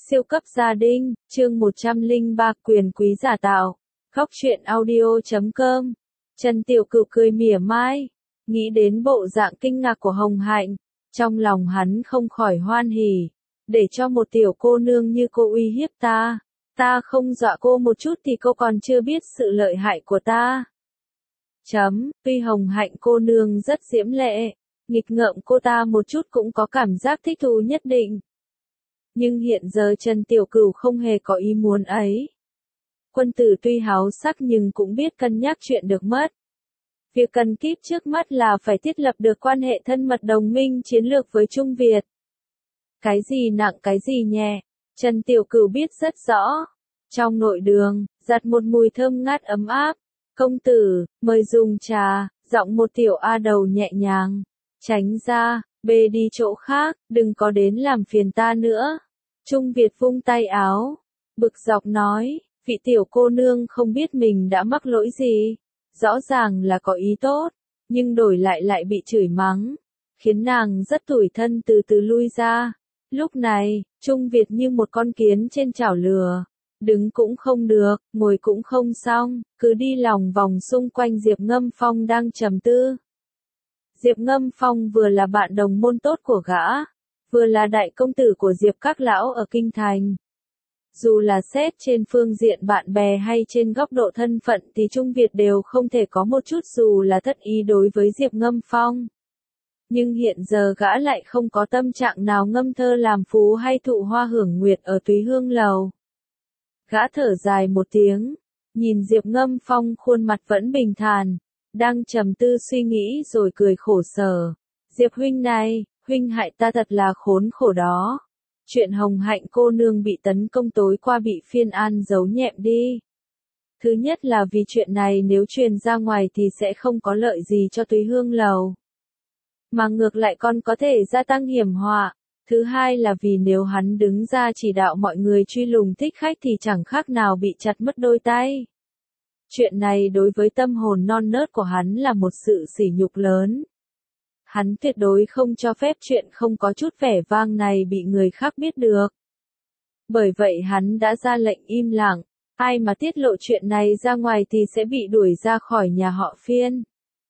Siêu cấp gia đình, chương 103 quyền quý giả tạo. Góc truyện audio.com. Trần Tiểu Cửu cười mỉa mai, nghĩ đến bộ dạng kinh ngạc của Hồng Hạnh, trong lòng hắn không khỏi hoan hỉ, để cho một tiểu cô nương như cô uy hiếp ta không dọa cô một chút thì cô còn chưa biết sự lợi hại của ta. Tuy Hồng Hạnh cô nương rất diễm lệ, nghịch ngợm cô ta một chút cũng có cảm giác thích thú nhất định. Nhưng hiện giờ Trần Tiểu Cửu không hề có ý muốn ấy. Quân tử tuy háo sắc nhưng cũng biết cân nhắc chuyện được mất. Việc cần kíp trước mắt là phải thiết lập được quan hệ thân mật đồng minh chiến lược với Trung Việt. Cái gì nặng cái gì nhẹ, Trần Tiểu Cửu biết rất rõ. Trong nội đường, giặt một mùi thơm ngát ấm áp. Công tử, mời dùng trà, giọng một tiểu a đầu nhẹ nhàng. Tránh ra, bê đi chỗ khác, đừng có đến làm phiền ta nữa. Trung Việt vung tay áo, bực dọc nói, vị tiểu cô nương không biết mình đã mắc lỗi gì. Rõ ràng là có ý tốt, nhưng đổi lại bị chửi mắng, khiến nàng rất tủi thân từ từ lui ra. Lúc này, Trung Việt như một con kiến trên chảo lửa, đứng cũng không được, ngồi cũng không xong, cứ đi lòng vòng xung quanh Diệp Ngâm Phong đang trầm tư. Diệp Ngâm Phong vừa là bạn đồng môn tốt của gã, vừa là đại công tử của Diệp các lão ở Kinh Thành. Dù là xét trên phương diện bạn bè hay trên góc độ thân phận thì Trung Việt đều không thể có một chút dù là thất ý đối với Diệp Ngâm Phong. Nhưng hiện giờ gã lại không có tâm trạng nào ngâm thơ làm phú hay thụ hoa hưởng nguyệt ở Túy Hương Lầu. Gã thở dài một tiếng, nhìn Diệp Ngâm Phong khuôn mặt vẫn bình thản, đang trầm tư suy nghĩ rồi cười khổ sở. Diệp huynh này, huynh hại ta thật là khốn khổ đó. Chuyện Hồng Hạnh cô nương bị tấn công tối qua bị phiên an giấu nhẹm đi. Thứ nhất là vì chuyện này nếu truyền ra ngoài thì sẽ không có lợi gì cho Túy Hương Lầu, mà ngược lại còn có thể gia tăng hiểm họa. Thứ hai là vì nếu hắn đứng ra chỉ đạo mọi người truy lùng thích khách thì chẳng khác nào bị chặt mất đôi tay. Chuyện này đối với tâm hồn non nớt của hắn là một sự sỉ nhục lớn. Hắn tuyệt đối không cho phép chuyện không có chút vẻ vang này bị người khác biết được. Bởi vậy hắn đã ra lệnh im lặng, ai mà tiết lộ chuyện này ra ngoài thì sẽ bị đuổi ra khỏi nhà họ Phiên.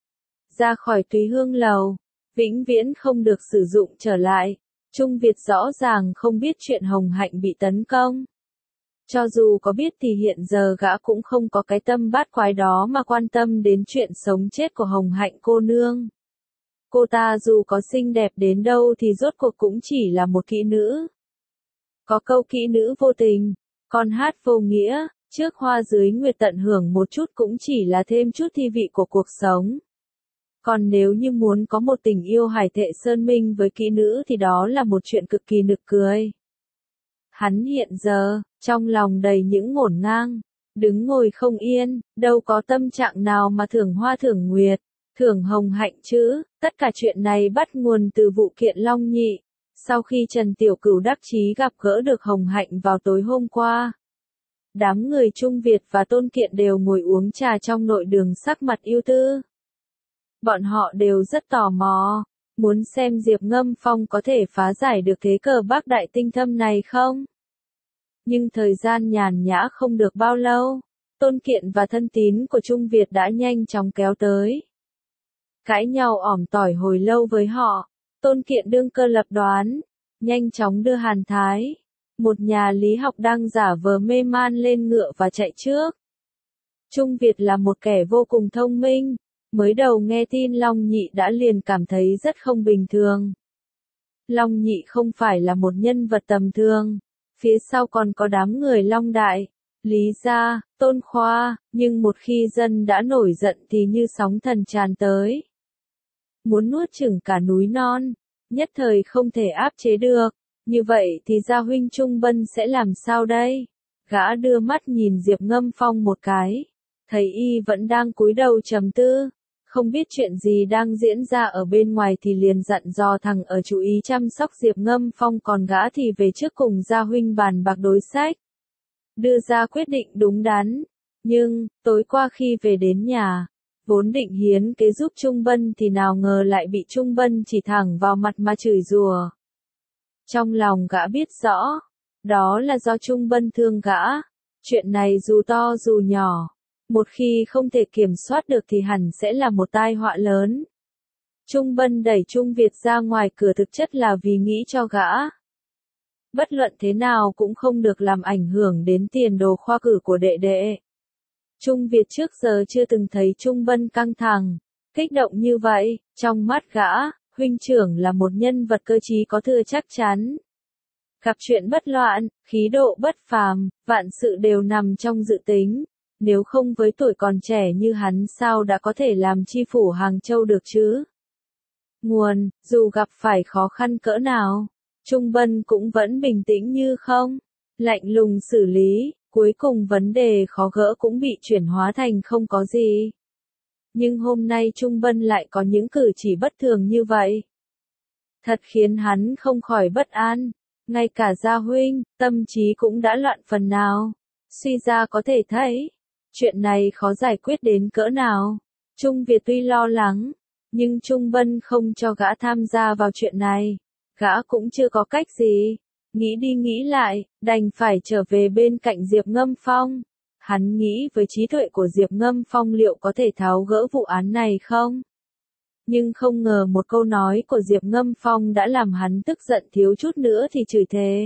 Ra khỏi Túy Hương Lầu, vĩnh viễn không được sử dụng trở lại. Trung Việt rõ ràng không biết chuyện Hồng Hạnh bị tấn công. Cho dù có biết thì hiện giờ gã cũng không có cái tâm bát quái đó mà quan tâm đến chuyện sống chết của Hồng Hạnh cô nương. Cô ta dù có xinh đẹp đến đâu thì rốt cuộc cũng chỉ là một kỹ nữ. Có câu kỹ nữ vô tình, con hát vô nghĩa, trước hoa dưới nguyệt tận hưởng một chút cũng chỉ là thêm chút thi vị của cuộc sống. Còn nếu như muốn có một tình yêu hải thệ sơn minh với kỹ nữ thì đó là một chuyện cực kỳ nực cười. Hắn hiện giờ, trong lòng đầy những ngổn ngang, đứng ngồi không yên, đâu có tâm trạng nào mà thưởng hoa thưởng nguyệt, thưởng Hồng Hạnh chứ. Tất cả chuyện này bắt nguồn từ vụ kiện Long Nhị. Sau khi Trần Tiểu Cửu đắc chí gặp gỡ được Hồng Hạnh vào tối hôm qua, đám người Trung Việt và Tôn Kiện đều ngồi uống trà trong nội đường sắc mặt ưu tư. Bọn họ đều rất tò mò, muốn xem Diệp Ngâm Phong có thể phá giải được thế cờ bác đại tinh thâm này không. Nhưng thời gian nhàn nhã không được bao lâu, Tôn Kiện và thân tín của Trung Việt đã nhanh chóng kéo tới. Cãi nhau ỏm tỏi hồi lâu với họ, Tôn Kiện đương cơ lập đoán, nhanh chóng đưa Hàn Thái, một nhà lý học đang giả vờ mê man lên ngựa và chạy trước. Trung Việt là một kẻ vô cùng thông minh, mới đầu nghe tin Long Nhị đã liền cảm thấy rất không bình thường. Long Nhị không phải là một nhân vật tầm thường, phía sau còn có đám người Long Đại, Lý Gia, Tôn Khoa, nhưng một khi dân đã nổi giận thì như sóng thần tràn tới. Muốn nuốt chửng cả núi non, nhất thời không thể áp chế được, như vậy thì Gia huynh Trung Bân sẽ làm sao đây? Gã đưa mắt nhìn Diệp Ngâm Phong một cái, thấy y vẫn đang cúi đầu trầm tư, không biết chuyện gì đang diễn ra ở bên ngoài thì liền dặn dò thằng ở chú ý chăm sóc Diệp Ngâm Phong, còn gã thì về trước cùng Gia huynh bàn bạc đối sách, đưa ra quyết định đúng đắn. Nhưng, tối qua khi về đến nhà, vốn định hiến kế giúp Trung Bân thì nào ngờ lại bị Trung Bân chỉ thẳng vào mặt mà chửi rủa. Trong lòng gã biết rõ, Đó là do Trung Bân thương gã. Chuyện này dù to dù nhỏ, một khi không thể kiểm soát được thì hẳn sẽ là một tai họa lớn. Trung Bân đẩy Trung Việt ra ngoài cửa thực chất là vì nghĩ cho gã. Bất luận thế nào cũng không được làm ảnh hưởng đến tiền đồ khoa cử của đệ đệ. Trung Việt trước giờ chưa từng thấy Trung Bân căng thẳng, kích động như vậy, trong mắt gã, huynh trưởng là một nhân vật cơ trí có thừa chắc chắn. Gặp chuyện bất loạn, khí độ bất phàm, vạn sự đều nằm trong dự tính, nếu không với tuổi còn trẻ như hắn sao đã có thể làm chi phủ Hàng Châu được chứ? Nguồn, dù gặp phải khó khăn cỡ nào, Trung Bân cũng vẫn bình tĩnh như không, lạnh lùng xử lý, cuối cùng vấn đề khó gỡ cũng bị chuyển hóa thành không có gì. Nhưng hôm nay Trung Bân lại có những cử chỉ bất thường như vậy. Thật khiến hắn không khỏi bất an, ngay cả Gia huynh, tâm trí cũng đã loạn phần nào. Suy ra có thể thấy, chuyện này khó giải quyết đến cỡ nào. Trung Việt tuy lo lắng, nhưng Trung Bân không cho gã tham gia vào chuyện này. Gã cũng chưa có cách gì. Nghĩ đi nghĩ lại, đành phải trở về bên cạnh Diệp Ngâm Phong. Hắn nghĩ với trí tuệ của Diệp Ngâm Phong liệu có thể tháo gỡ vụ án này không? Nhưng không ngờ một câu nói của Diệp Ngâm Phong đã làm hắn tức giận thiếu chút nữa thì chửi thề.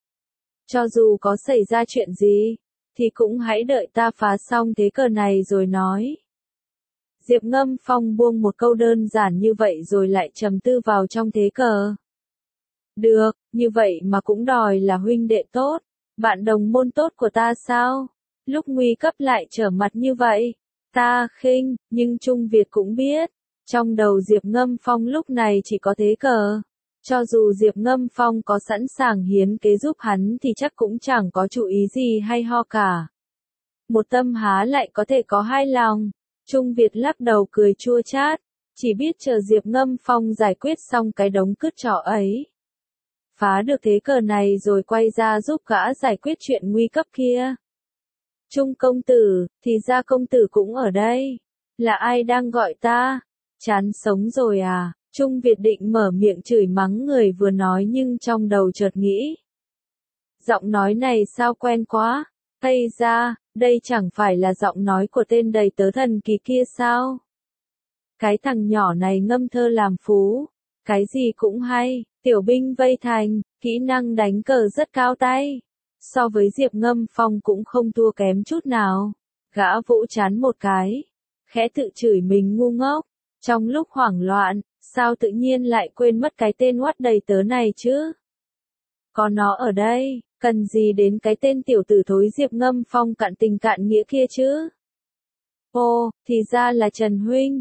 Cho dù có xảy ra chuyện gì, thì cũng hãy đợi ta phá xong thế cờ này rồi nói. Diệp Ngâm Phong buông một câu đơn giản như vậy rồi lại trầm tư vào trong thế cờ. Được, như vậy mà cũng đòi là huynh đệ tốt, bạn đồng môn tốt của ta sao? Lúc nguy cấp lại trở mặt như vậy, ta khinh, nhưng Trung Việt cũng biết, trong đầu Diệp Ngâm Phong lúc này chỉ có thế cờ. Cho dù Diệp Ngâm Phong có sẵn sàng hiến kế giúp hắn thì chắc cũng chẳng có chủ ý gì hay ho cả. Một tâm há lại có thể có hai lòng. Trung Việt lắc đầu cười chua chát, chỉ biết chờ Diệp Ngâm Phong giải quyết xong cái đống cứt trọ ấy. Phá được thế cờ này rồi quay ra giúp gã giải quyết chuyện nguy cấp kia. Trung công tử, thì ra công tử cũng ở đây. Là ai đang gọi ta? Chán sống rồi à? Trung Việt định mở miệng chửi mắng người vừa nói nhưng trong đầu chợt nghĩ. Giọng nói này sao quen quá? Hay ra, đây chẳng phải là giọng nói của tên đầy tớ thần kỳ kia sao? Cái thằng nhỏ này ngâm thơ làm phú. Cái gì cũng hay, tiểu binh vây thành, kỹ năng đánh cờ rất cao tay. So với Diệp Ngâm Phong cũng không thua kém chút nào. Gã vỗ chán một cái, khẽ tự chửi mình ngu ngốc. Trong lúc hoảng loạn, sao tự nhiên lại quên mất cái tên oắt đầy tớ này chứ? Có nó ở đây, cần gì đến cái tên tiểu tử thối Diệp Ngâm Phong cạn tình cạn nghĩa kia chứ? Ồ, thì ra là Trần huynh.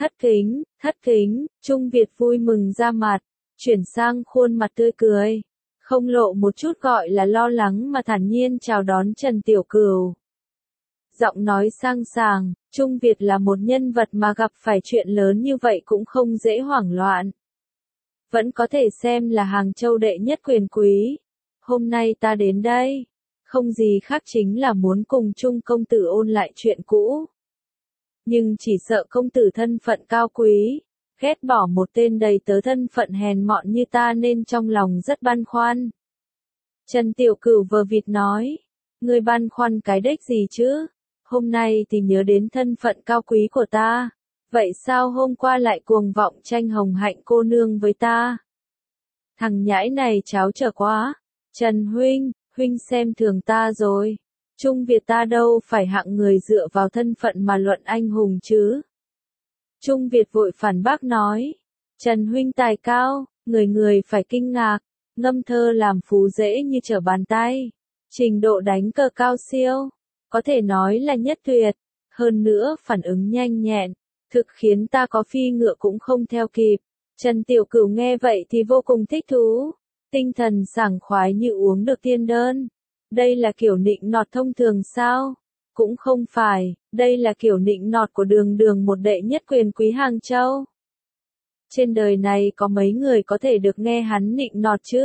Thất kính, Trung Việt vui mừng ra mặt, chuyển sang khuôn mặt tươi cười. Không lộ một chút gọi là lo lắng mà thản nhiên chào đón Trần Tiểu Cửu. Giọng nói sang sàng, Trung Việt là một nhân vật mà gặp phải chuyện lớn như vậy cũng không dễ hoảng loạn. Vẫn có thể xem là Hàng Châu đệ nhất quyền quý. Hôm nay ta đến đây, không gì khác chính là muốn cùng Trung công tử ôn lại chuyện cũ. Nhưng chỉ sợ công tử thân phận cao quý, ghét bỏ một tên đầy tớ thân phận hèn mọn như ta nên trong lòng rất băn khoăn. Trần Tiểu Cửu vờ vịt nói, ngươi băn khoăn cái đếch gì chứ? Hôm nay thì nhớ đến thân phận cao quý của ta, vậy sao hôm qua lại cuồng vọng tranh hồng hạnh cô nương với ta? Thằng nhãi này cháo trở quá. Trần huynh xem thường ta rồi. Trung Việt ta đâu phải hạng người dựa vào thân phận mà luận anh hùng chứ. Trung Việt vội phản bác nói, Trần huynh tài cao, người phải kinh ngạc, ngâm thơ làm phú dễ như trở bàn tay, trình độ đánh cờ cao siêu, có thể nói là nhất tuyệt, hơn nữa phản ứng nhanh nhẹn, thực khiến ta có phi ngựa cũng không theo kịp. Trần Tiểu Cửu nghe vậy thì vô cùng thích thú, tinh thần sảng khoái như uống được tiên đơn. Đây là kiểu nịnh nọt thông thường sao? Cũng không phải, đây là kiểu nịnh nọt của Đường một đệ nhất quyền quý Hàng Châu. Trên đời này có mấy người có thể được nghe hắn nịnh nọt chứ?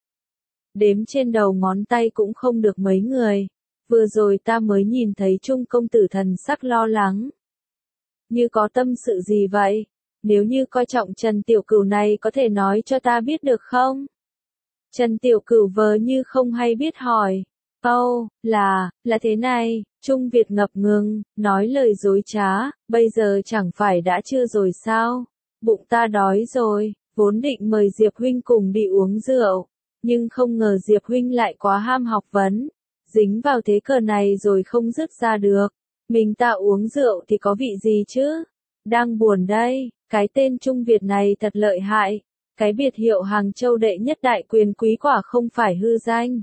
Đếm trên đầu ngón tay cũng không được mấy người. Vừa rồi ta mới nhìn thấy Trung công tử thần sắc lo lắng. Như có tâm sự gì vậy? Nếu như coi trọng Trần Tiểu Cửu này có thể nói cho ta biết được không? Trần Tiểu Cửu vờ như không hay biết hỏi. Là thế này, Trung Việt ngập ngừng, nói lời dối trá, bây giờ chẳng phải đã trưa rồi sao? Bụng ta đói rồi, vốn định mời Diệp huynh cùng đi uống rượu, nhưng không ngờ Diệp huynh lại quá ham học vấn, dính vào thế cờ này rồi không dứt ra được. Mình ta uống rượu thì có vị gì chứ? Đang buồn đây, cái tên Trung Việt này thật lợi hại, cái biệt hiệu Hàng Châu đệ nhất đại quyền quý quả không phải hư danh.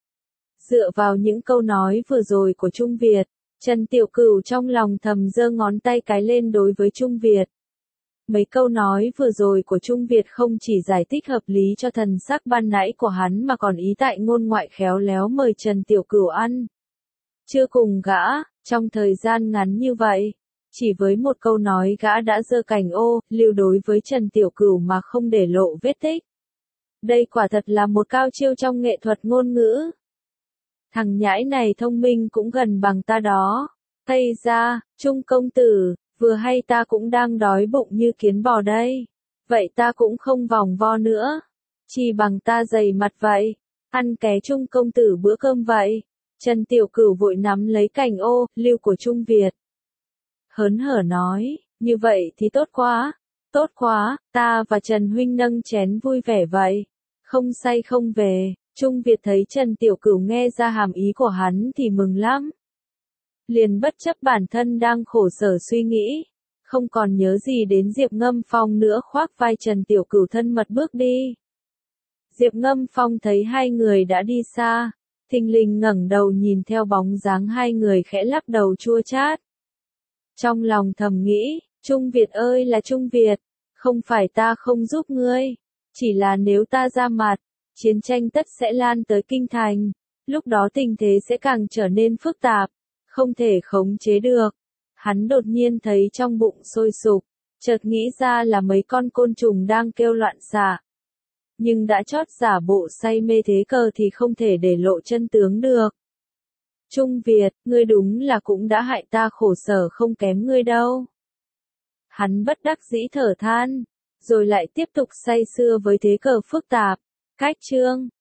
Dựa vào những câu nói vừa rồi của Trung Việt, Trần Tiểu Cửu trong lòng thầm giơ ngón tay cái lên đối với Trung Việt. Mấy câu nói vừa rồi của Trung Việt không chỉ giải thích hợp lý cho thần sắc ban nãy của hắn mà còn ý tại ngôn ngoại khéo léo mời Trần Tiểu Cửu ăn. Chưa cùng gã, trong thời gian ngắn như vậy, chỉ với một câu nói gã đã giơ cành ô, lưu đối với Trần Tiểu Cửu mà không để lộ vết tích. Đây quả thật là một cao chiêu trong nghệ thuật ngôn ngữ. Thằng nhãi này thông minh cũng gần bằng ta đó. Tây ra, Trung công tử, vừa hay ta cũng đang đói bụng như kiến bò đây. Vậy ta cũng không vòng vo nữa. Chỉ bằng ta dày mặt vậy. Ăn ké Trung công tử bữa cơm vậy. Trần Tiểu Cửu vội nắm lấy cành ô, lưu của Trung Việt. Hớn hở nói, như vậy thì tốt quá, ta và Trần huynh nâng chén vui vẻ vậy. Không say không về. Trung Việt thấy Trần Tiểu Cửu nghe ra hàm ý của hắn thì mừng lắm. Liền bất chấp bản thân đang khổ sở suy nghĩ, không còn nhớ gì đến Diệp Ngâm Phong nữa khoác vai Trần Tiểu Cửu thân mật bước đi. Diệp Ngâm Phong thấy hai người đã đi xa, thình lình ngẩng đầu nhìn theo bóng dáng hai người khẽ lắc đầu chua chát. Trong lòng thầm nghĩ, Trung Việt ơi là Trung Việt, không phải ta không giúp ngươi, chỉ là nếu ta ra mặt, chiến tranh tất sẽ lan tới kinh thành, lúc đó tình thế sẽ càng trở nên phức tạp, không thể khống chế được. Hắn đột nhiên thấy trong bụng sôi sục, chợt nghĩ ra là mấy con côn trùng đang kêu loạn xạ. Nhưng đã chót giả bộ say mê thế cờ thì không thể để lộ chân tướng được. Trung Việt, ngươi đúng là cũng đã hại ta khổ sở không kém ngươi đâu. Hắn bất đắc dĩ thở than, rồi lại tiếp tục say sưa với thế cờ phức tạp. Cách chương